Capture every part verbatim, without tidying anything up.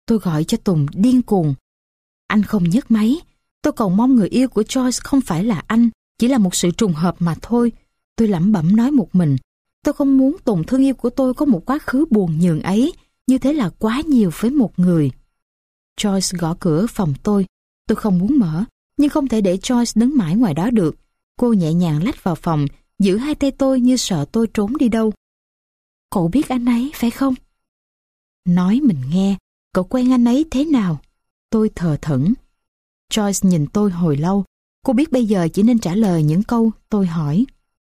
Tôi gọi cho Tùng điên cuồng. Anh không nhấc máy. Tôi cầu mong người yêu của Joyce không phải là anh, chỉ là một sự trùng hợp mà thôi. Tôi lẩm bẩm nói một mình. Tôi không muốn Tùng thương yêu của tôi có một quá khứ buồn nhường ấy. Như thế là quá nhiều với một người. Joyce gõ cửa phòng tôi. Tôi không muốn mở, nhưng không thể để Joyce đứng mãi ngoài đó được. Cô nhẹ nhàng lách vào phòng, giữ hai tay tôi như sợ tôi trốn đi đâu. Cậu biết anh ấy, phải không? Nói mình nghe, cậu quen anh ấy thế nào? Tôi thờ thẫn. Joyce nhìn tôi hồi lâu. Cô biết bây giờ chỉ nên trả lời những câu tôi hỏi.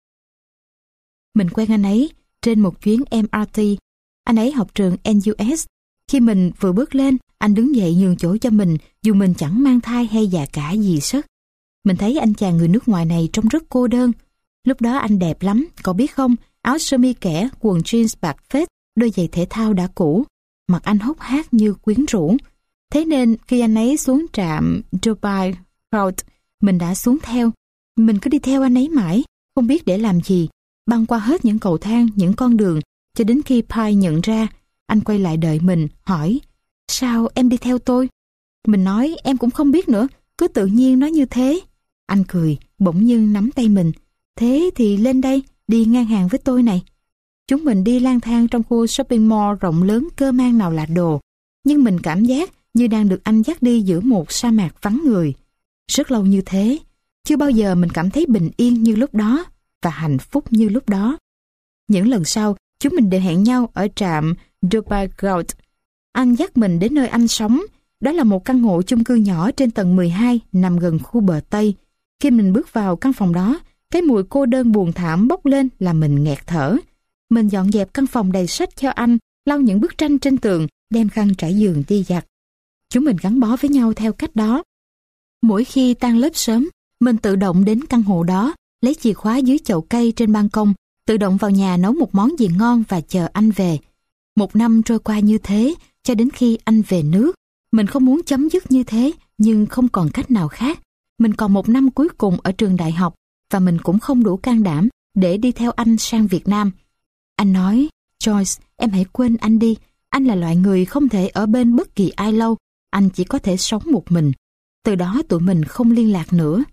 Mình quen anh ấy trên một chuyến em rờ tê. Anh ấy học trường en u ét. Khi mình vừa bước lên, anh đứng dậy nhường chỗ cho mình, dù mình chẳng mang thai hay già cả gì sức. Mình thấy anh chàng người nước ngoài này trông rất cô đơn. Lúc đó anh đẹp lắm, cậu biết không? Áo sơ mi kẻ, quần jeans bạc phết, đôi giày thể thao đã cũ. Mặt anh hốc hác như quyến rũ. Thế nên khi anh ấy xuống trạm Dubai Road, mình đã xuống theo. Mình cứ đi theo anh ấy mãi, không biết để làm gì. Băng qua hết những cầu thang, những con đường, cho đến khi Pi nhận ra. Anh quay lại đợi mình, hỏi: Sao em đi theo tôi? Mình nói em cũng không biết nữa, cứ tự nhiên nói như thế. Anh cười, bỗng nhiên nắm tay mình. Thế thì lên đây, đi ngang hàng với tôi này. Chúng mình đi lang thang trong khu shopping mall rộng lớn cơ man nào là đồ. Nhưng mình cảm giác như đang được anh dắt đi giữa một sa mạc vắng người. Rất lâu như thế, chưa bao giờ mình cảm thấy bình yên như lúc đó và hạnh phúc như lúc đó. Những lần sau, chúng mình đều hẹn nhau ở trạm Dubai Road. Anh dắt mình đến nơi anh sống. Đó là một căn hộ chung cư nhỏ trên tầng mười hai nằm gần khu bờ Tây. Khi mình bước vào căn phòng đó, cái mùi cô đơn buồn thảm bốc lên làm mình nghẹt thở. Mình dọn dẹp căn phòng đầy sách cho anh, lau những bức tranh trên tường, đem khăn trải giường đi giặt. Chúng mình gắn bó với nhau theo cách đó. Mỗi khi tan lớp sớm, mình tự động đến căn hộ đó, lấy chìa khóa dưới chậu cây trên ban công, tự động vào nhà nấu một món gì ngon và chờ anh về. Một năm trôi qua như thế, cho đến khi anh về nước. Mình không muốn chấm dứt như thế, nhưng không còn cách nào khác. Mình còn một năm cuối cùng ở trường đại học, và mình cũng không đủ can đảm để đi theo anh sang Việt Nam. Anh nói: Joyce, em hãy quên anh đi. Anh là loại người không thể ở bên bất kỳ ai lâu. Anh chỉ có thể sống một mình. Từ đó tụi mình không liên lạc nữa.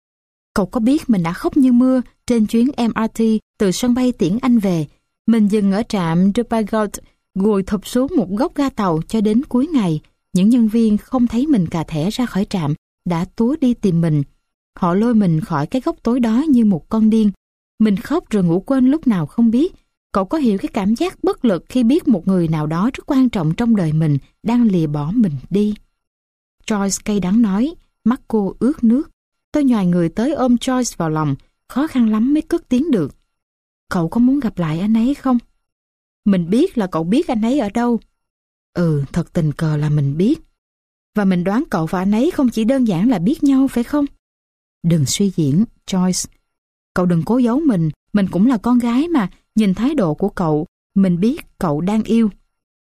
Cậu có biết mình đã khóc như mưa trên chuyến em rờ tê từ sân bay tiễn anh về. Mình dừng ở trạm Dubai Road, ngồi thụp xuống một góc ga tàu cho đến cuối ngày. Những nhân viên không thấy mình cà thẻ ra khỏi trạm đã túa đi tìm mình. Họ lôi mình khỏi cái góc tối đó như một con điên. Mình khóc rồi ngủ quên lúc nào không biết. Cậu có hiểu cái cảm giác bất lực khi biết một người nào đó rất quan trọng trong đời mình đang lìa bỏ mình đi? Joyce cay đắng nói, mắt cô ướt nước. Tôi nhoài người tới ôm Joyce vào lòng, khó khăn lắm mới cất tiếng được. Cậu có muốn gặp lại anh ấy không? Mình biết là cậu biết anh ấy ở đâu. Ừ, thật tình cờ là mình biết. Và mình đoán cậu và anh ấy không chỉ đơn giản là biết nhau, phải không? Đừng suy diễn, Joyce. Cậu đừng cố giấu mình, mình cũng là con gái mà. Nhìn thái độ của cậu, mình biết cậu đang yêu.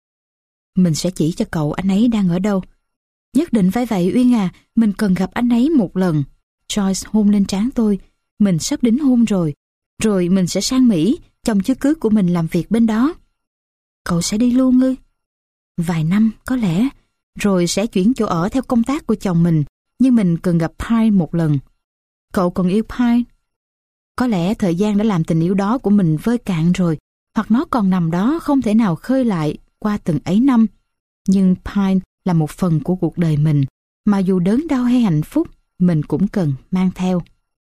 Mình sẽ chỉ cho cậu anh ấy đang ở đâu. Nhất định phải vậy Uyên à, mình cần gặp anh ấy một lần. Joyce hôn lên trán tôi. Mình sắp đính hôn rồi. Rồi mình sẽ sang Mỹ, chồng chưa cưới của mình làm việc bên đó. Cậu sẽ đi luôn ư? Vài năm có lẽ. Rồi sẽ chuyển chỗ ở theo công tác của chồng mình. Nhưng mình cần gặp Pi một lần. Cậu còn yêu Pi? Có lẽ thời gian đã làm tình yêu đó của mình vơi cạn rồi. Hoặc nó còn nằm đó không thể nào khơi lại qua từng ấy năm. Nhưng Pi là một phần của cuộc đời mình. Mà dù đớn đau hay hạnh phúc, mình cũng cần mang theo.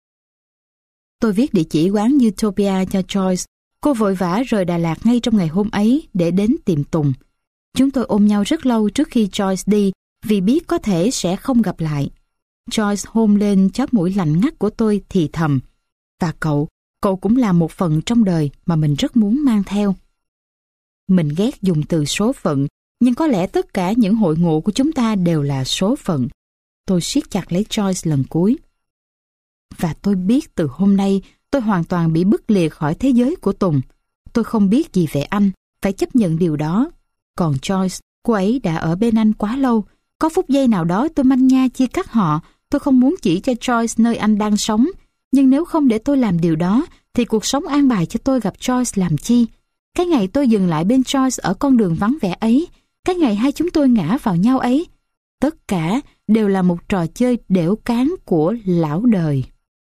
Tôi viết địa chỉ quán Utopia cho Joyce. Cô vội vã rời Đà Lạt ngay trong ngày hôm ấy để đến tìm Tùng. Chúng tôi ôm nhau rất lâu trước khi Joyce đi, vì biết có thể sẽ không gặp lại. Joyce hôn lên chóp mũi lạnh ngắt của tôi thì thầm. Và cậu, cậu cũng là một phần trong đời mà mình rất muốn mang theo. Mình ghét dùng từ số phận, nhưng có lẽ tất cả những hội ngộ của chúng ta đều là số phận. Tôi siết chặt lấy Joyce lần cuối. Và tôi biết từ hôm nay tôi hoàn toàn bị bứt lìa khỏi thế giới của Tùng. Tôi không biết gì về anh, phải chấp nhận điều đó. Còn Joyce, cô ấy đã ở bên anh quá lâu. Có phút giây nào đó tôi manh nha chia cắt họ. Tôi không muốn chỉ cho Joyce nơi anh đang sống. Nhưng nếu không để tôi làm điều đó, thì cuộc sống an bài cho tôi gặp Joyce làm chi? Cái ngày tôi dừng lại bên Joyce ở con đường vắng vẻ ấy, cái ngày hai chúng tôi ngã vào nhau ấy. Tất cả đều là một trò chơi đểu cán của lão đời.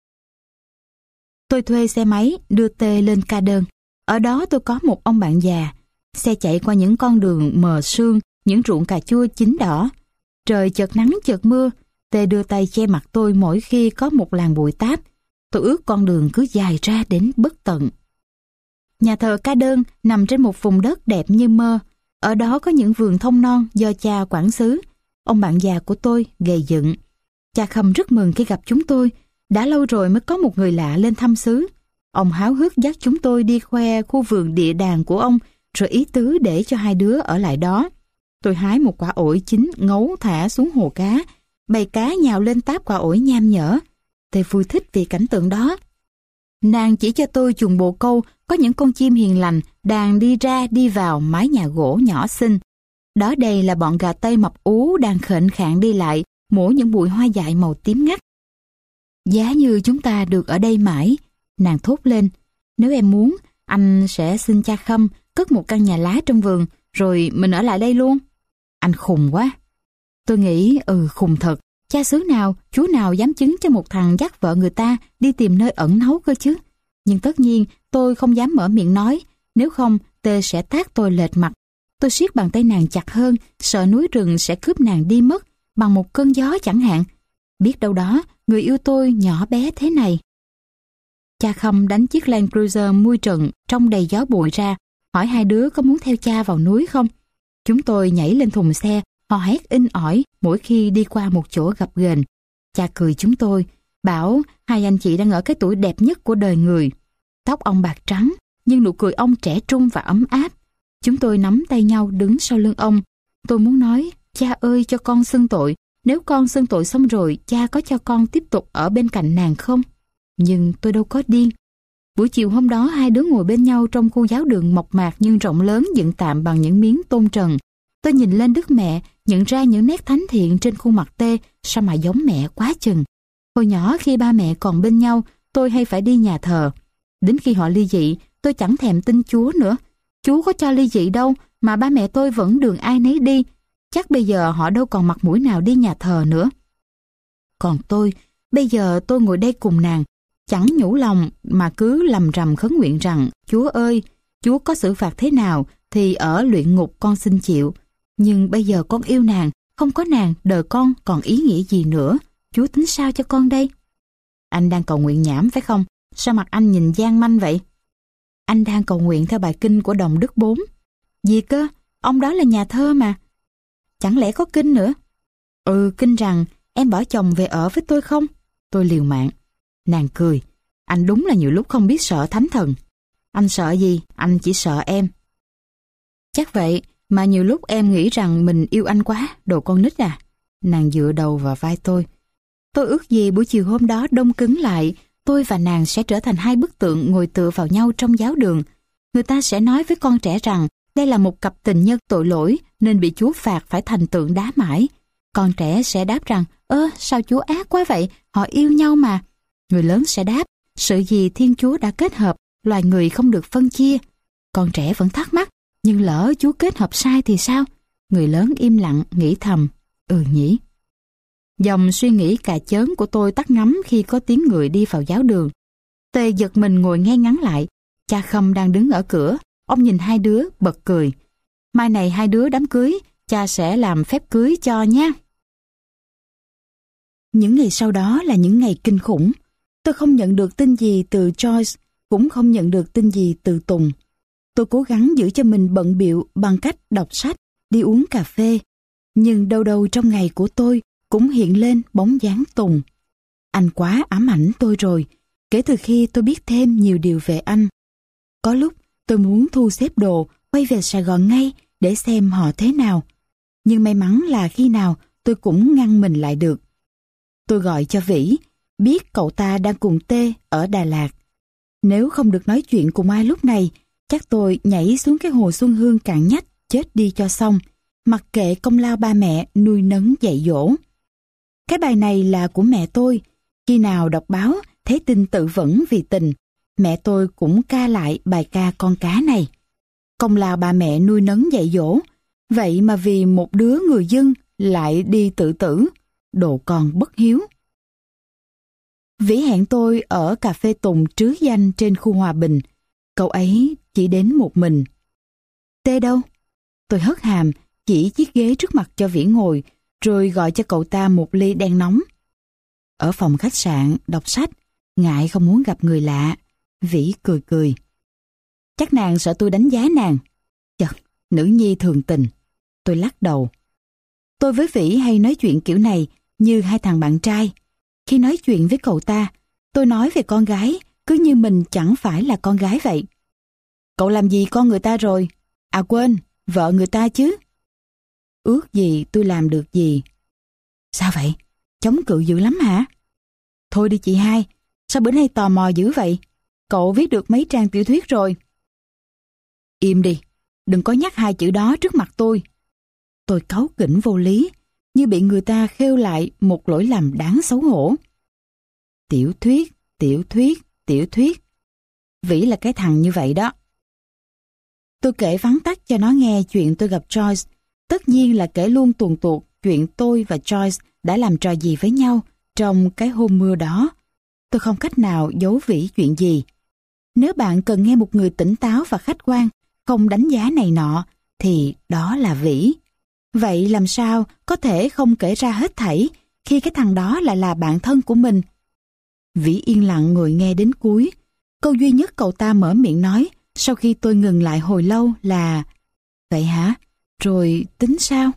Tôi thuê xe máy đưa Tê lên ca đơn. Ở đó tôi có một ông bạn già. Xe chạy qua những con đường mờ sương, những ruộng cà chua chín đỏ. Trời chợt nắng chợt mưa. Tê đưa tay che mặt tôi mỗi khi có một làn bụi táp. Tôi ước con đường cứ dài ra đến bất tận. Nhà thờ ca đơn nằm trên một vùng đất đẹp như mơ. Ở đó có những vườn thông non do cha quản xứ. Ông bạn già của tôi gầy dựng. Cha Khâm rất mừng khi gặp chúng tôi. Đã lâu rồi mới có một người lạ lên thăm xứ. Ông háo hức dắt chúng tôi đi khoe khu vườn địa đàng của ông, rồi ý tứ để cho hai đứa ở lại đó. Tôi hái một quả ổi chín ngấu thả xuống hồ cá. Bầy cá nhào lên táp quả ổi nham nhở. Tôi vui thích vì cảnh tượng đó. Nàng chỉ cho tôi chuồng bồ câu có những con chim hiền lành đang đi ra đi vào mái nhà gỗ nhỏ xinh. Đó đây là bọn gà tây mập ú đang khệnh khạng đi lại, mổ những bụi hoa dại màu tím ngắt. Giá như chúng ta được ở đây mãi, nàng thốt lên. Nếu em muốn, anh sẽ xin cha Khâm cất một căn nhà lá trong vườn, rồi mình ở lại đây luôn. Anh khùng quá. Tôi nghĩ, ừ khùng thật. Cha xứ nào, chú nào dám chứng cho một thằng dắt vợ người ta đi tìm nơi ẩn náu cơ chứ. Nhưng tất nhiên tôi không dám mở miệng nói, nếu không Tê sẽ tát tôi lệch mặt. Tôi siết bàn tay nàng chặt hơn, sợ núi rừng sẽ cướp nàng đi mất bằng một cơn gió chẳng hạn. Biết đâu đó, người yêu tôi nhỏ bé thế này. Cha Khâm đánh chiếc Land Cruiser mui trần trong đầy gió bụi ra, hỏi hai đứa có muốn theo cha vào núi không. Chúng tôi nhảy lên thùng xe, hò hét inh ỏi mỗi khi đi qua một chỗ gập ghềnh. Cha cười chúng tôi, bảo hai anh chị đang ở cái tuổi đẹp nhất của đời người. Tóc ông bạc trắng, nhưng nụ cười ông trẻ trung và ấm áp. Chúng tôi nắm tay nhau đứng sau lưng ông. Tôi muốn nói, cha ơi cho con xưng tội. Nếu con xưng tội xong rồi, cha có cho con tiếp tục ở bên cạnh nàng không? Nhưng tôi đâu có điên. Buổi chiều hôm đó hai đứa ngồi bên nhau trong khu giáo đường mộc mạc nhưng rộng lớn dựng tạm bằng những miếng tôn trần. Tôi nhìn lên Đức Mẹ, nhận ra những nét thánh thiện trên khuôn mặt Tê, sao mà giống mẹ quá chừng. Hồi nhỏ khi ba mẹ còn bên nhau, tôi hay phải đi nhà thờ. Đến khi họ ly dị, tôi chẳng thèm tin Chúa nữa. Chúa có cho ly dị đâu, mà ba mẹ tôi vẫn đường ai nấy đi. Chắc bây giờ họ đâu còn mặt mũi nào đi nhà thờ nữa. Còn tôi, bây giờ tôi ngồi đây cùng nàng, chẳng nhủ lòng mà cứ lầm rầm khấn nguyện rằng, Chúa ơi, Chúa có xử phạt thế nào thì ở luyện ngục con xin chịu. Nhưng bây giờ con yêu nàng, không có nàng đời con còn ý nghĩa gì nữa. Chúa tính sao cho con đây? Anh đang cầu nguyện nhảm phải không? Sao mặt anh nhìn gian manh vậy? Anh đang cầu nguyện theo bài kinh của Đồng Đức Bốn. Gì cơ? Ông đó là nhà thơ mà. Chẳng lẽ có kinh nữa? Ừ, kinh rằng em bỏ chồng về ở với tôi không? Tôi liều mạng. Nàng cười. Anh đúng là nhiều lúc không biết sợ thánh thần. Anh sợ gì? Anh chỉ sợ em. Chắc vậy, mà nhiều lúc em nghĩ rằng mình yêu anh quá, đồ con nít à. Nàng dựa đầu vào vai tôi. Tôi ước gì buổi chiều hôm đó đông cứng lại, tôi và nàng sẽ trở thành hai bức tượng ngồi tựa vào nhau trong giáo đường. Người ta sẽ nói với con trẻ rằng đây là một cặp tình nhân tội lỗi nên bị Chúa phạt phải thành tượng đá mãi. Con trẻ sẽ đáp rằng, ơ sao Chúa ác quá vậy, họ yêu nhau mà. Người lớn sẽ đáp, sự gì Thiên Chúa đã kết hợp, loài người không được phân chia. Con trẻ vẫn thắc mắc, nhưng lỡ Chúa kết hợp sai thì sao? Người lớn im lặng nghĩ thầm, ừ nhỉ. Dòng suy nghĩ cà chớn của tôi tắt ngấm khi có tiếng người đi vào giáo đường. Tê giật mình ngồi ngay ngắn lại. Cha Khâm đang đứng ở cửa. Ông nhìn hai đứa bật cười. Mai này hai đứa đám cưới, cha sẽ làm phép cưới cho nha. Những ngày sau đó là những ngày kinh khủng. Tôi không nhận được tin gì từ Joyce, cũng không nhận được tin gì từ Tùng. Tôi cố gắng giữ cho mình bận bịu bằng cách đọc sách, đi uống cà phê. Nhưng đâu đâu trong ngày của tôi cũng hiện lên bóng dáng Tùng. Anh quá ám ảnh tôi rồi, kể từ khi tôi biết thêm nhiều điều về anh. Có lúc tôi muốn thu xếp đồ, quay về Sài Gòn ngay để xem họ thế nào. Nhưng may mắn là khi nào tôi cũng ngăn mình lại được. Tôi gọi cho Vĩ, biết cậu ta đang cùng Tê ở Đà Lạt. Nếu không được nói chuyện cùng ai lúc này, chắc tôi nhảy xuống cái hồ Xuân Hương cạn nhách, chết đi cho xong, mặc kệ công lao ba mẹ nuôi nấng dạy dỗ. Cái bài này là của mẹ tôi. Khi nào đọc báo thấy tin tự vẫn vì tình, mẹ tôi cũng ca lại bài ca con cá này. Công lao ba mẹ nuôi nấng dạy dỗ, Vậy mà vì một đứa người dân lại đi tự tử, đồ con bất hiếu. Vĩ hẹn tôi ở cà phê Tùng trứ danh trên khu Hòa Bình. Cậu ấy chỉ đến một mình. Tê đâu? Tôi hất hàm, chỉ chiếc ghế trước mặt cho Vĩ ngồi, rồi gọi cho cậu ta một ly đen nóng. Ở phòng khách sạn, đọc sách, ngại không muốn gặp người lạ. Vĩ cười cười. Chắc nàng sợ tôi đánh giá nàng. Chật, nữ nhi thường tình. Tôi lắc đầu. Tôi với Vĩ hay nói chuyện kiểu này như hai thằng bạn trai. Khi nói chuyện với cậu ta, tôi nói về con gái cứ như mình chẳng phải là con gái vậy. Cậu làm gì con người ta rồi? À quên, vợ người ta chứ. Ước gì tôi làm được gì. Sao vậy? Chống cự dữ lắm hả? Thôi đi chị hai, sao bữa nay tò mò dữ vậy? Cậu viết được mấy trang tiểu thuyết rồi? Im đi, đừng có nhắc hai chữ đó trước mặt tôi. Tôi cáu kỉnh vô lý, như bị người ta khêu lại một lỗi lầm đáng xấu hổ. Tiểu thuyết, tiểu thuyết, tiểu thuyết. Vĩ là cái thằng như vậy đó. Tôi kể vắn tắt cho nó nghe chuyện tôi gặp Joyce. Tất nhiên là kể luôn tuồn tuột chuyện tôi và Joyce đã làm trò gì với nhau trong cái hôm mưa đó. Tôi không cách nào giấu Vĩ chuyện gì. Nếu bạn cần nghe một người tỉnh táo và khách quan, không đánh giá này nọ, thì đó là Vĩ. Vậy làm sao có thể không kể ra hết thảy khi cái thằng đó lại là bạn thân của mình? Vĩ yên lặng ngồi nghe đến cuối. Câu duy nhất cậu ta mở miệng nói sau khi tôi ngừng lại hồi lâu là: vậy hả? Rồi tính sao?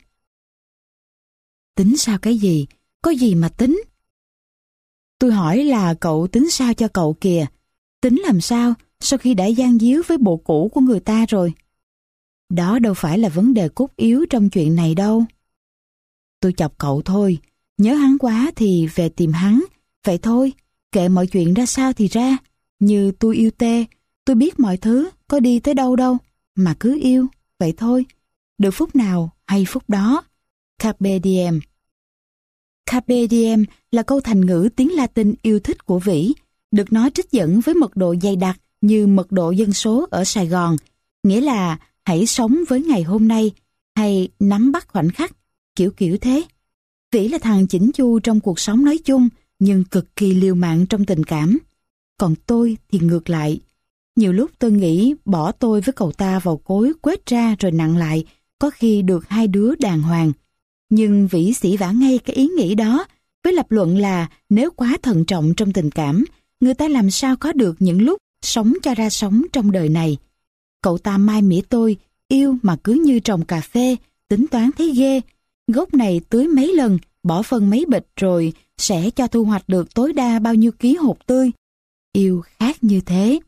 Tính sao cái gì? Có gì mà tính? Tôi hỏi là cậu tính sao cho cậu kìa. Tính làm sao sau khi đã gian díu với bộ cũ của người ta rồi? Đó đâu phải là vấn đề cốt yếu trong chuyện này đâu. Tôi chọc cậu thôi. Nhớ hắn quá thì về tìm hắn. Vậy thôi, kệ mọi chuyện ra sao thì ra. Như tôi yêu Tê, tôi biết mọi thứ có đi tới đâu đâu, mà cứ yêu, vậy thôi. Được phút nào hay phút đó. Carpe diem. Carpe diem là câu thành ngữ tiếng Latin yêu thích của Vĩ, được nói trích dẫn với mật độ dày đặc như mật độ dân số ở Sài Gòn, nghĩa là hãy sống với ngày hôm nay, hay nắm bắt khoảnh khắc, kiểu kiểu thế. Vĩ là thằng chỉnh chu trong cuộc sống nói chung, nhưng cực kỳ liều mạng trong tình cảm. Còn tôi thì ngược lại. Nhiều lúc tôi nghĩ bỏ tôi với cậu ta vào cối quết ra rồi nặng lại, có khi được hai đứa đàng hoàng. Nhưng Vĩ xỉ vả ngay cái ý nghĩ đó, với lập luận là nếu quá thận trọng trong tình cảm, người ta làm sao có được những lúc sống cho ra sống trong đời này. Cậu ta mai mỉa tôi, yêu mà cứ như trồng cà phê, tính toán thấy ghê. Gốc này tưới mấy lần, bỏ phân mấy bịch rồi sẽ cho thu hoạch được tối đa bao nhiêu ký hột tươi. Yêu khác như thế.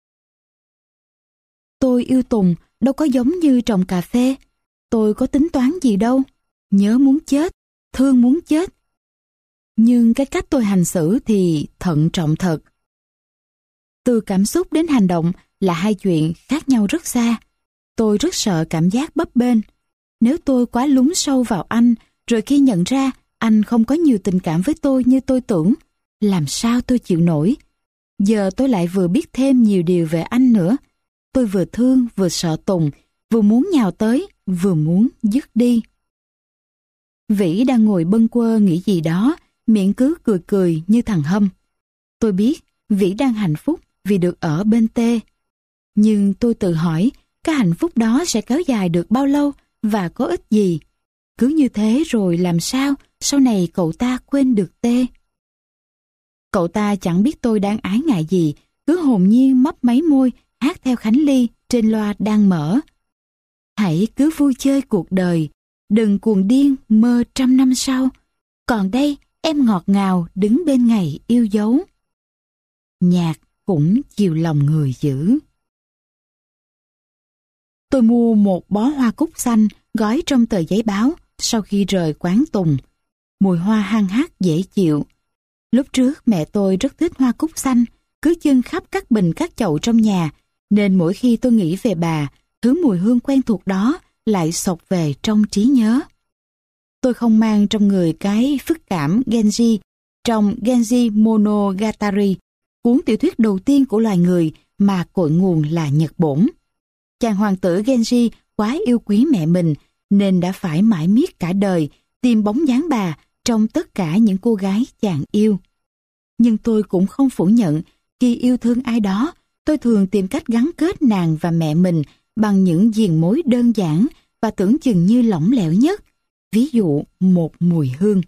Tôi yêu Tùng đâu có giống như trồng cà phê. Tôi có tính toán gì đâu. Nhớ muốn chết, thương muốn chết. Nhưng cái cách tôi hành xử thì thận trọng thật. Từ cảm xúc đến hành động là hai chuyện khác nhau rất xa. Tôi rất sợ cảm giác bấp bênh. Nếu tôi quá lún sâu vào anh, rồi khi nhận ra anh không có nhiều tình cảm với tôi như tôi tưởng, làm sao tôi chịu nổi? Giờ tôi lại vừa biết thêm nhiều điều về anh nữa. Tôi vừa thương vừa sợ Tùng, vừa muốn nhào tới, vừa muốn dứt đi. Vĩ đang ngồi bâng quơ nghĩ gì đó, miệng cứ cười cười như thằng Hâm. Tôi biết Vĩ đang hạnh phúc vì được ở bên Tê. Nhưng tôi tự hỏi, cái hạnh phúc đó sẽ kéo dài được bao lâu và có ích gì? Cứ như thế rồi làm sao sau này cậu ta quên được Tê? Cậu ta chẳng biết tôi đang ái ngại gì, cứ hồn nhiên mấp máy môi hát theo Khánh Ly trên loa đang mở. Hãy cứ vui chơi cuộc đời, đừng cuồng điên mơ trăm năm sau. Còn đây em ngọt ngào đứng bên ngày yêu dấu. Nhạc cũng chiều lòng người dữ. Tôi mua một bó hoa cúc xanh gói trong tờ giấy báo sau khi rời quán Tùng. Mùi hoa hăng hắc dễ chịu. Lúc trước mẹ tôi rất thích hoa cúc xanh, cứ chưng khắp các bình các chậu trong nhà, nên mỗi khi tôi nghĩ về bà, thứ mùi hương quen thuộc đó lại xộc về trong trí nhớ. Tôi không mang trong người cái phức cảm Genji trong Genji Monogatari, cuốn tiểu thuyết đầu tiên của loài người mà cội nguồn là Nhật Bổn. Chàng hoàng tử Genji quá yêu quý mẹ mình, nên đã phải mãi miết cả đời tìm bóng dáng bà trong tất cả những cô gái chàng yêu. Nhưng tôi cũng không phủ nhận, khi yêu thương ai đó, tôi thường tìm cách gắn kết nàng và mẹ mình bằng những diền mối đơn giản và tưởng chừng như lỏng lẻo nhất, ví dụ một mùi hương.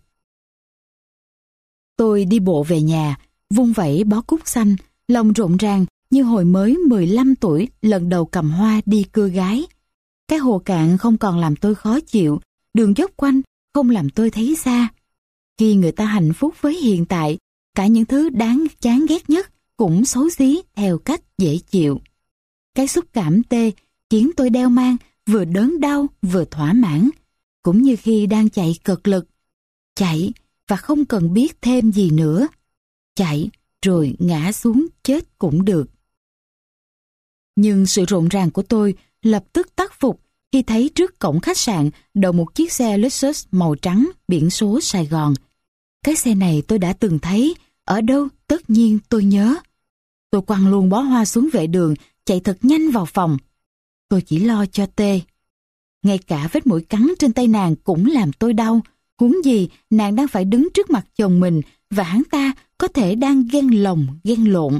Tôi đi bộ về nhà, vung vẩy bó cúc xanh, lòng rộn ràng như hồi mới mười lăm tuổi lần đầu cầm hoa đi cưa gái. Cái hồ cạn không còn làm tôi khó chịu, đường dốc quanh không làm tôi thấy xa. Khi người ta hạnh phúc với hiện tại, cả những thứ đáng chán ghét nhất cũng xấu xí theo cách dễ chịu. Cái xúc cảm tê khiến tôi đeo mang vừa đớn đau vừa thỏa mãn, cũng như khi đang chạy cật lực. Chạy và không cần biết thêm gì nữa. Chạy rồi ngã xuống chết cũng được. Nhưng sự rộn ràng của tôi lập tức tắt phục khi thấy trước cổng khách sạn đậu một chiếc xe Lexus màu trắng biển số Sài Gòn. Cái xe này tôi đã từng thấy, ở đâu tất nhiên tôi nhớ. Tôi quăng luôn bó hoa xuống vệ đường, chạy thật nhanh vào phòng. Tôi chỉ lo cho Tê. Ngay cả vết mũi cắn trên tay nàng cũng làm tôi đau, huống gì nàng đang phải đứng trước mặt chồng mình và hắn ta có thể đang ghen lồng ghen lộn.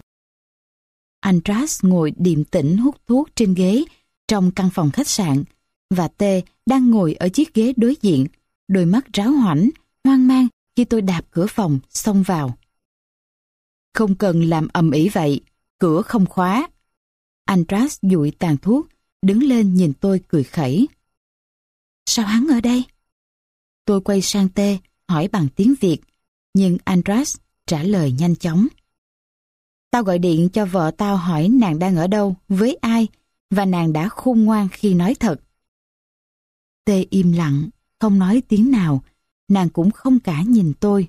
Andras ngồi điềm tĩnh hút thuốc trên ghế trong căn phòng khách sạn, và Tê đang ngồi ở chiếc ghế đối diện, đôi mắt ráo hoảnh, hoang mang khi tôi đạp cửa phòng xông vào. Không cần làm ầm ĩ vậy, cửa không khóa. Andras dụi tàn thuốc, đứng lên nhìn tôi cười khẩy. Sao hắn ở đây? Tôi quay sang Tê, hỏi bằng tiếng Việt, nhưng Andras trả lời nhanh chóng. Tao gọi điện cho vợ tao hỏi nàng đang ở đâu, với ai, và nàng đã khôn ngoan khi nói thật. Tê im lặng, không nói tiếng nào, nàng cũng không cả nhìn tôi.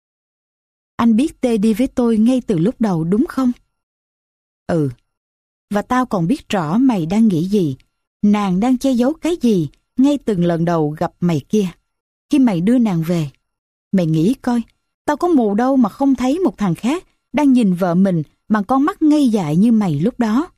Anh biết Tê đi với tôi ngay từ lúc đầu đúng không? Ừ, và tao còn biết rõ mày đang nghĩ gì, nàng đang che giấu cái gì ngay từng lần đầu gặp mày kia. Khi mày đưa nàng về, mày nghĩ coi, tao có mù đâu mà không thấy một thằng khác đang nhìn vợ mình bằng con mắt ngây dại như mày lúc đó.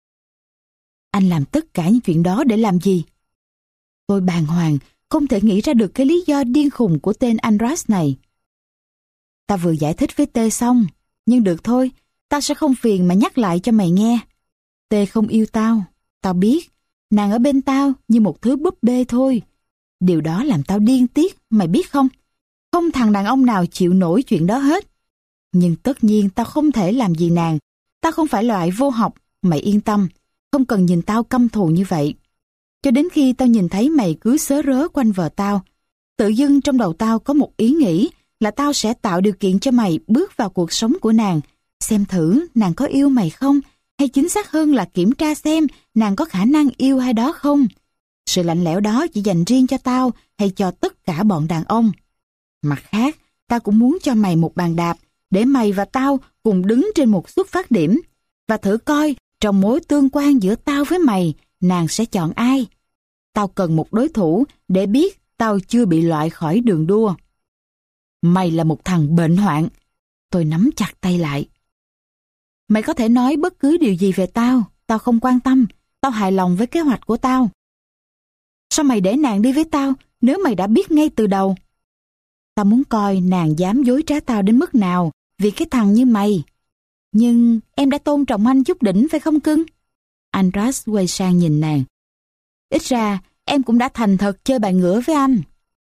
Anh làm tất cả những chuyện đó để làm gì? Tôi bàng hoàng, không thể nghĩ ra được cái lý do điên khùng của tên Andras này. Ta vừa giải thích với Tê xong, nhưng được thôi, tao sẽ không phiền mà nhắc lại cho mày nghe. Tê không yêu tao, tao biết, nàng ở bên tao như một thứ búp bê thôi. Điều đó làm tao điên tiết, mày biết không? Không thằng đàn ông nào chịu nổi chuyện đó hết. Nhưng tất nhiên tao không thể làm gì nàng. Tao không phải loại vô học, mày yên tâm. Không cần nhìn tao căm thù như vậy. Cho đến khi tao nhìn thấy mày cứ sớ rớ quanh vợ tao, tự dưng trong đầu tao có một ý nghĩ là tao sẽ tạo điều kiện cho mày bước vào cuộc sống của nàng, xem thử nàng có yêu mày không, hay chính xác hơn là kiểm tra xem nàng có khả năng yêu ai đó không. Sự lạnh lẽo đó chỉ dành riêng cho tao hay cho tất cả bọn đàn ông. Mặt khác, tao cũng muốn cho mày một bàn đạp để mày và tao cùng đứng trên một xuất phát điểm và thử coi trong mối tương quan giữa tao với mày, nàng sẽ chọn ai. Tao cần một đối thủ để biết tao chưa bị loại khỏi đường đua. Mày là một thằng bệnh hoạn. Tôi nắm chặt tay lại. Mày có thể nói bất cứ điều gì về tao, tao không quan tâm, tao hài lòng với kế hoạch của tao. Sao mày để nàng đi với tao nếu mày đã biết ngay từ đầu? Tao muốn coi nàng dám dối trá tao đến mức nào vì cái thằng như mày. Nhưng em đã tôn trọng anh chút đỉnh phải không cưng? Andras quay sang nhìn nàng. Ít ra em cũng đã thành thật chơi bài ngửa với anh.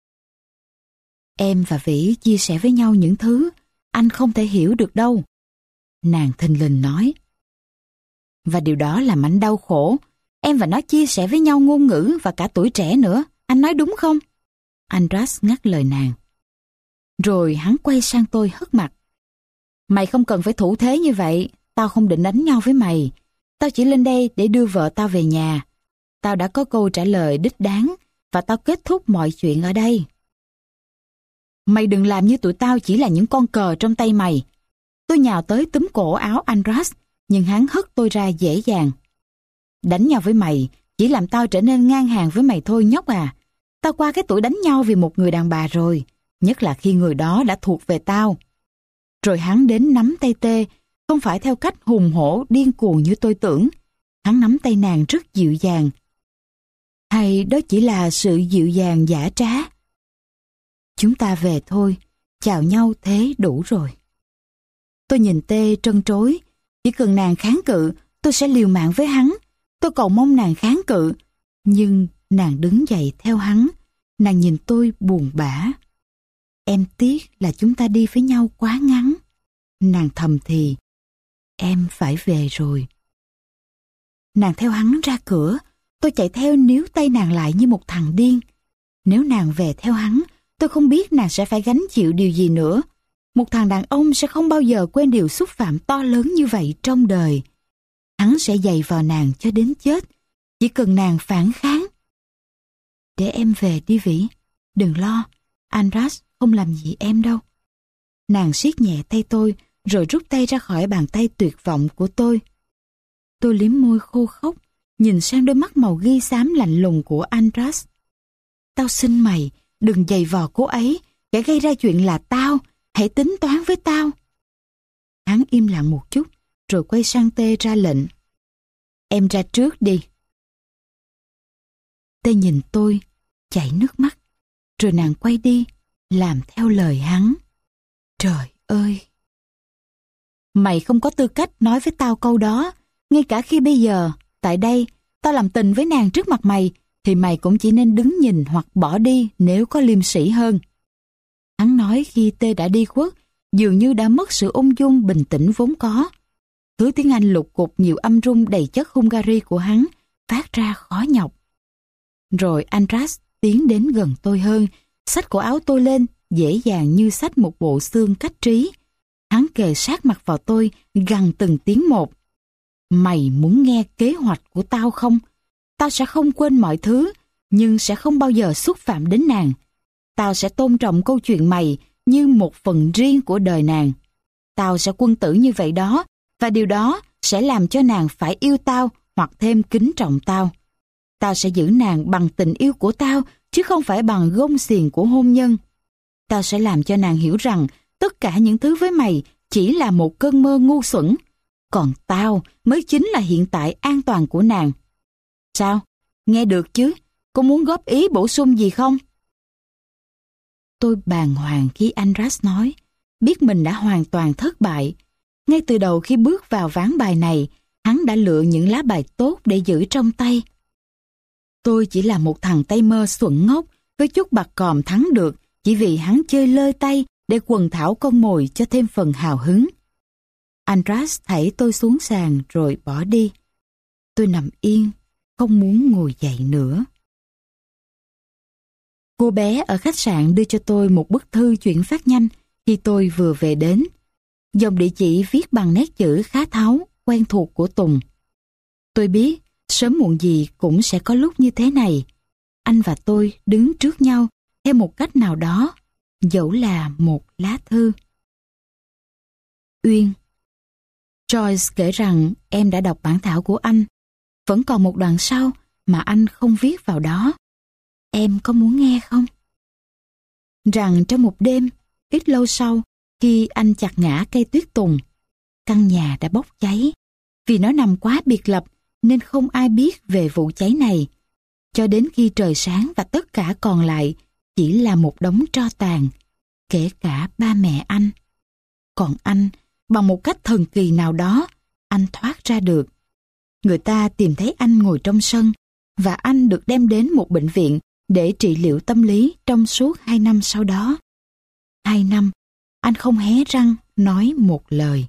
Em và Vĩ chia sẻ với nhau những thứ anh không thể hiểu được đâu. Nàng thình lình nói. Và điều đó làm anh đau khổ. Em và nó chia sẻ với nhau ngôn ngữ và cả tuổi trẻ nữa. Anh nói đúng không? Andras ngắt lời nàng. Rồi hắn quay sang tôi hất mặt. Mày không cần phải thủ thế như vậy. Tao không định đánh nhau với mày. Tao chỉ lên đây để đưa vợ tao về nhà. Tao đã có câu trả lời đích đáng và tao kết thúc mọi chuyện ở đây. Mày đừng làm như tụi tao chỉ là những con cờ trong tay mày. Tôi nhào tới túm cổ áo Andras, nhưng hắn hất tôi ra dễ dàng. Đánh nhau với mày chỉ làm tao trở nên ngang hàng với mày thôi nhóc à. Tao qua cái tuổi đánh nhau vì một người đàn bà rồi, nhất là khi người đó đã thuộc về tao. Rồi hắn đến nắm tay Tê, không phải theo cách hùng hổ điên cuồng như tôi tưởng. Hắn nắm tay nàng rất dịu dàng. Hay đó chỉ là sự dịu dàng dã trá? Chúng ta về thôi, chào nhau thế đủ rồi. Tôi nhìn Tê trân trối. Chỉ cần nàng kháng cự, tôi sẽ liều mạng với hắn. Tôi cầu mong nàng kháng cự. Nhưng nàng đứng dậy theo hắn. Nàng nhìn tôi buồn bã. Em tiếc là chúng ta đi với nhau quá ngắn. Nàng thầm thì. Em phải về rồi. Nàng theo hắn ra cửa. Tôi chạy theo níu tay nàng lại như một thằng điên. Nếu nàng về theo hắn, tôi không biết nàng sẽ phải gánh chịu điều gì nữa. Một thằng đàn ông sẽ không bao giờ quên điều xúc phạm to lớn như vậy trong đời. Hắn sẽ giày vào nàng cho đến chết, chỉ cần nàng phản kháng. Để em về đi Vĩ, đừng lo, Andras không làm gì em đâu. Nàng siết nhẹ tay tôi, rồi rút tay ra khỏi bàn tay tuyệt vọng của tôi. Tôi liếm môi khô khốc, nhìn sang đôi mắt màu ghi xám lạnh lùng của Andras. Tao xin mày, đừng giày vò cô ấy, kẻ gây ra chuyện là tao, hãy tính toán với tao. Hắn im lặng một chút, rồi quay sang Tê ra lệnh. Em ra trước đi. Tê nhìn tôi, chảy nước mắt, rồi nàng quay đi, làm theo lời hắn. Trời ơi! Mày không có tư cách nói với tao câu đó, ngay cả khi bây giờ, tại đây, tao làm tình với nàng trước mặt mày, thì mày cũng chỉ nên đứng nhìn hoặc bỏ đi nếu có liêm sỉ hơn. Hắn nói khi Tê đã đi khuất, dường như đã mất sự ung dung bình tĩnh vốn có. Thứ tiếng Anh lục cục nhiều âm rung đầy chất Hungary của hắn phát ra khó nhọc. Rồi Andras tiến đến gần tôi hơn, xách cổ áo tôi lên, dễ dàng như xách một bộ xương cách trí. Hắn kề sát mặt vào tôi, gằn từng tiếng một. Mày muốn nghe kế hoạch của tao không? Tao sẽ không quên mọi thứ, nhưng sẽ không bao giờ xúc phạm đến nàng. Tao sẽ tôn trọng câu chuyện mày như một phần riêng của đời nàng. Tao sẽ quân tử như vậy đó, và điều đó sẽ làm cho nàng phải yêu tao hoặc thêm kính trọng tao. Tao sẽ giữ nàng bằng tình yêu của tao, chứ không phải bằng gông xiềng của hôn nhân. Tao sẽ làm cho nàng hiểu rằng tất cả những thứ với mày chỉ là một cơn mơ ngu xuẩn. Còn tao mới chính là hiện tại an toàn của nàng. Sao? Nghe được chứ? Có muốn góp ý bổ sung gì không? Tôi bàng hoàng khi Andras nói, biết mình đã hoàn toàn thất bại. Ngay từ đầu khi bước vào ván bài này, hắn đã lựa những lá bài tốt để giữ trong tay. Tôi chỉ là một thằng tay mơ xuẩn ngốc với chút bạc còm thắng được chỉ vì hắn chơi lơi tay để quần thảo con mồi cho thêm phần hào hứng. Andras thảy tôi xuống sàn rồi bỏ đi. Tôi nằm yên, không muốn ngồi dậy nữa. Cô bé ở khách sạn đưa cho tôi một bức thư chuyển phát nhanh khi tôi vừa về đến. Dòng địa chỉ viết bằng nét chữ khá tháo, quen thuộc của Tùng. Tôi biết, sớm muộn gì cũng sẽ có lúc như thế này. Anh và tôi đứng trước nhau theo một cách nào đó, dẫu là một lá thư. Uyên, Joyce kể rằng em đã đọc bản thảo của anh. Vẫn còn một đoạn sau mà anh không viết vào đó. Em có muốn nghe không? Rằng trong một đêm, ít lâu sau, khi anh chặt ngã cây tuyết tùng, căn nhà đã bốc cháy. Vì nó nằm quá biệt lập nên không ai biết về vụ cháy này. Cho đến khi trời sáng và tất cả còn lại chỉ là một đống tro tàn, kể cả ba mẹ anh. Còn anh, bằng một cách thần kỳ nào đó, anh thoát ra được. Người ta tìm thấy anh ngồi trong sân và anh được đem đến một bệnh viện để trị liệu tâm lý trong suốt hai năm sau đó. Hai năm, anh không hé răng nói một lời.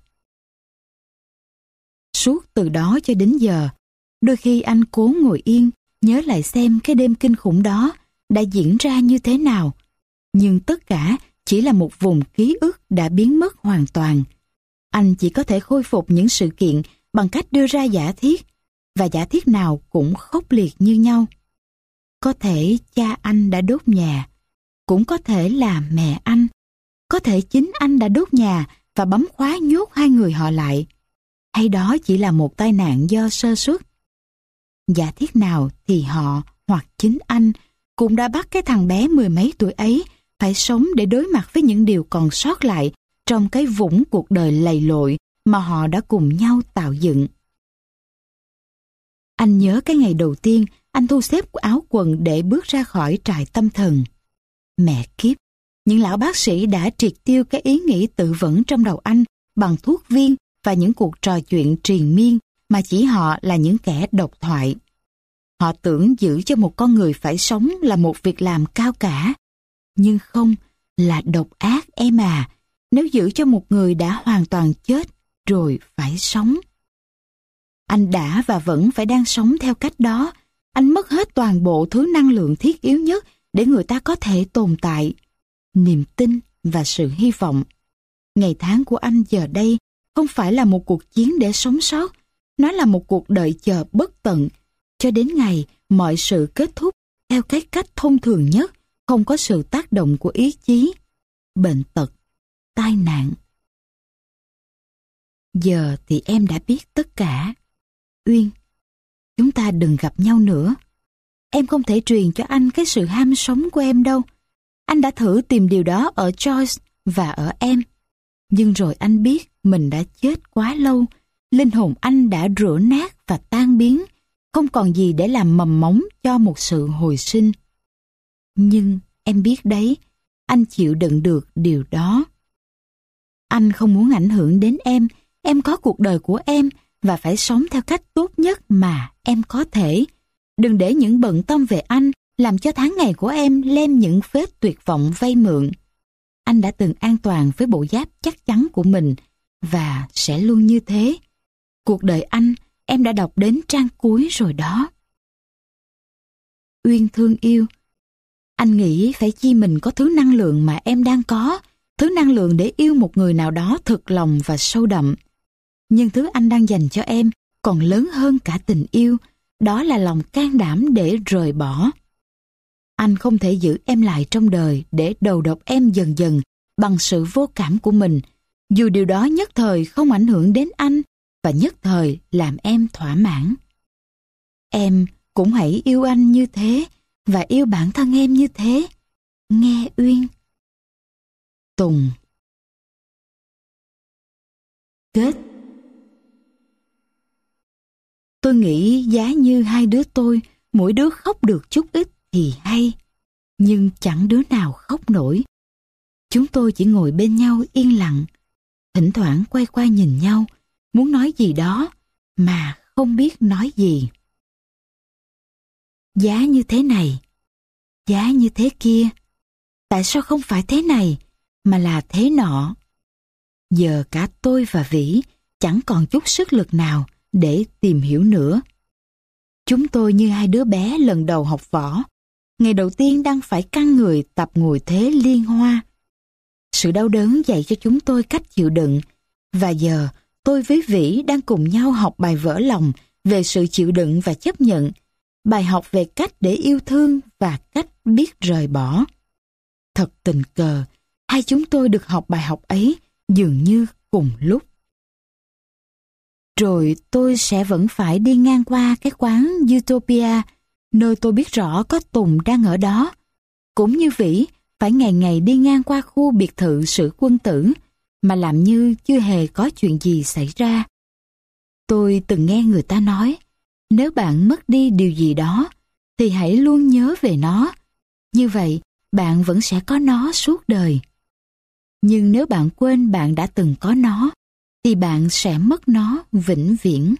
Suốt từ đó cho đến giờ, đôi khi anh cố ngồi yên, nhớ lại xem cái đêm kinh khủng đó đã diễn ra như thế nào. Nhưng tất cả chỉ là một vùng ký ức đã biến mất hoàn toàn. Anh chỉ có thể khôi phục những sự kiện bằng cách đưa ra giả thiết, và giả thiết nào cũng khốc liệt như nhau. Có thể cha anh đã đốt nhà, cũng có thể là mẹ anh, có thể chính anh đã đốt nhà và bấm khóa nhốt hai người họ lại, hay đó chỉ là một tai nạn do sơ suất. Giả thiết nào thì họ hoặc chính anh cũng đã bắt cái thằng bé mười mấy tuổi ấy phải sống để đối mặt với những điều còn sót lại trong cái vũng cuộc đời lầy lội mà họ đã cùng nhau tạo dựng. Anh nhớ cái ngày đầu tiên anh thu xếp áo quần để bước ra khỏi trại tâm thần. Mẹ kiếp, những lão bác sĩ đã triệt tiêu cái ý nghĩ tự vẫn trong đầu anh bằng thuốc viên và những cuộc trò chuyện triền miên mà chỉ họ là những kẻ độc thoại. Họ tưởng giữ cho một con người phải sống là một việc làm cao cả. Nhưng không, là độc ác em à, nếu giữ cho một người đã hoàn toàn chết rồi phải sống. Anh đã và vẫn phải đang sống theo cách đó. Anh mất hết toàn bộ thứ năng lượng thiết yếu nhất để người ta có thể tồn tại. Niềm tin và sự hy vọng. Ngày tháng của anh giờ đây không phải là một cuộc chiến để sống sót. Nó là một cuộc đợi chờ bất tận, cho đến ngày mọi sự kết thúc theo cái cách thông thường nhất, không có sự tác động của ý chí, bệnh tật, tai nạn. Giờ thì em đã biết tất cả. Uyên, chúng ta đừng gặp nhau nữa. Em không thể truyền cho anh cái sự ham sống của em đâu. Anh đã thử tìm điều đó ở Joyce và ở em. Nhưng rồi anh biết mình đã chết quá lâu. Linh hồn anh đã rửa nát và tan biến, không còn gì để làm mầm móng cho một sự hồi sinh. Nhưng em biết đấy, anh chịu đựng được điều đó. Anh không muốn ảnh hưởng đến em, em có cuộc đời của em và phải sống theo cách tốt nhất mà em có thể. Đừng để những bận tâm về anh làm cho tháng ngày của em lem những vết tuyệt vọng vay mượn. Anh đã từng an toàn với bộ giáp chắc chắn của mình và sẽ luôn như thế. Cuộc đời anh, em đã đọc đến trang cuối rồi đó. Uyên thương yêu, anh nghĩ phải chi mình có thứ năng lượng mà em đang có, thứ năng lượng để yêu một người nào đó thực lòng và sâu đậm. Nhưng thứ anh đang dành cho em còn lớn hơn cả tình yêu, đó là lòng can đảm để rời bỏ. Anh không thể giữ em lại trong đời để đầu độc em dần dần bằng sự vô cảm của mình, dù điều đó nhất thời không ảnh hưởng đến anh và nhất thời làm em thỏa mãn. Em cũng hãy yêu anh như thế và yêu bản thân em như thế. Nghe Uyên. Tùng. Kết. Tôi nghĩ giá như hai đứa tôi, mỗi đứa khóc được chút ít thì hay, nhưng chẳng đứa nào khóc nổi. Chúng tôi chỉ ngồi bên nhau yên lặng, thỉnh thoảng quay qua nhìn nhau, muốn nói gì đó mà không biết nói gì. Giá như thế này, giá như thế kia, tại sao không phải thế này mà là thế nọ? Giờ cả tôi và Vĩ chẳng còn chút sức lực nào để tìm hiểu nữa. Chúng tôi như hai đứa bé lần đầu học võ, ngày đầu tiên đang phải căng người tập ngồi thế liên hoa. Sự đau đớn dạy cho chúng tôi cách chịu đựng, và giờ tôi với Vĩ đang cùng nhau học bài vỡ lòng về sự chịu đựng và chấp nhận, bài học về cách để yêu thương và cách biết rời bỏ. Thật tình cờ, hai chúng tôi được học bài học ấy dường như cùng lúc. Rồi tôi sẽ vẫn phải đi ngang qua cái quán Utopia, nơi tôi biết rõ có Tùng đang ở đó. Cũng như Vĩ, phải ngày ngày đi ngang qua khu biệt thự Sử Quân Tử, mà làm như chưa hề có chuyện gì xảy ra. Tôi từng nghe người ta nói, nếu bạn mất đi điều gì đó, thì hãy luôn nhớ về nó. Như vậy, bạn vẫn sẽ có nó suốt đời. Nhưng nếu bạn quên bạn đã từng có nó, thì bạn sẽ mất nó vĩnh viễn.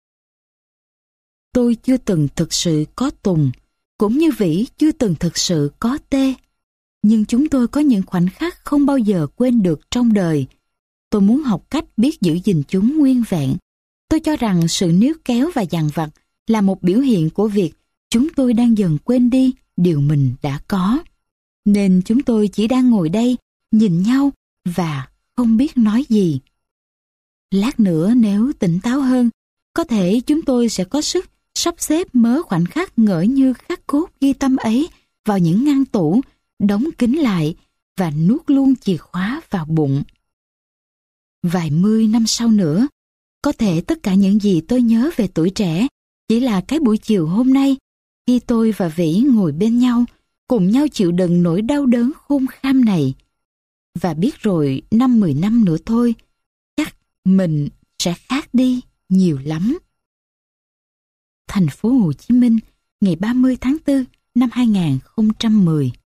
Tôi chưa từng thực sự có Tùng, cũng như Vĩ chưa từng thực sự có Tê. Nhưng chúng tôi có những khoảnh khắc không bao giờ quên được trong đời. Tôi muốn học cách biết giữ gìn chúng nguyên vẹn. Tôi cho rằng sự níu kéo và dằn vặt là một biểu hiện của việc chúng tôi đang dần quên đi điều mình đã có. Nên chúng tôi chỉ đang ngồi đây, nhìn nhau và không biết nói gì. Lát nữa nếu tỉnh táo hơn, có thể chúng tôi sẽ có sức sắp xếp mớ khoảnh khắc ngỡ như khắc cốt ghi tâm ấy vào những ngăn tủ, đóng kín lại và nuốt luôn chìa khóa vào bụng. Vài mươi năm sau nữa, có thể tất cả những gì tôi nhớ về tuổi trẻ chỉ là cái buổi chiều hôm nay, khi tôi và Vĩ ngồi bên nhau, cùng nhau chịu đựng nỗi đau đớn khôn kham này. Và biết rồi năm mười năm nữa thôi, chắc mình sẽ khác đi nhiều lắm. Thành phố Hồ Chí Minh, ngày ba mươi tháng tư năm hai nghìn không trăm mười.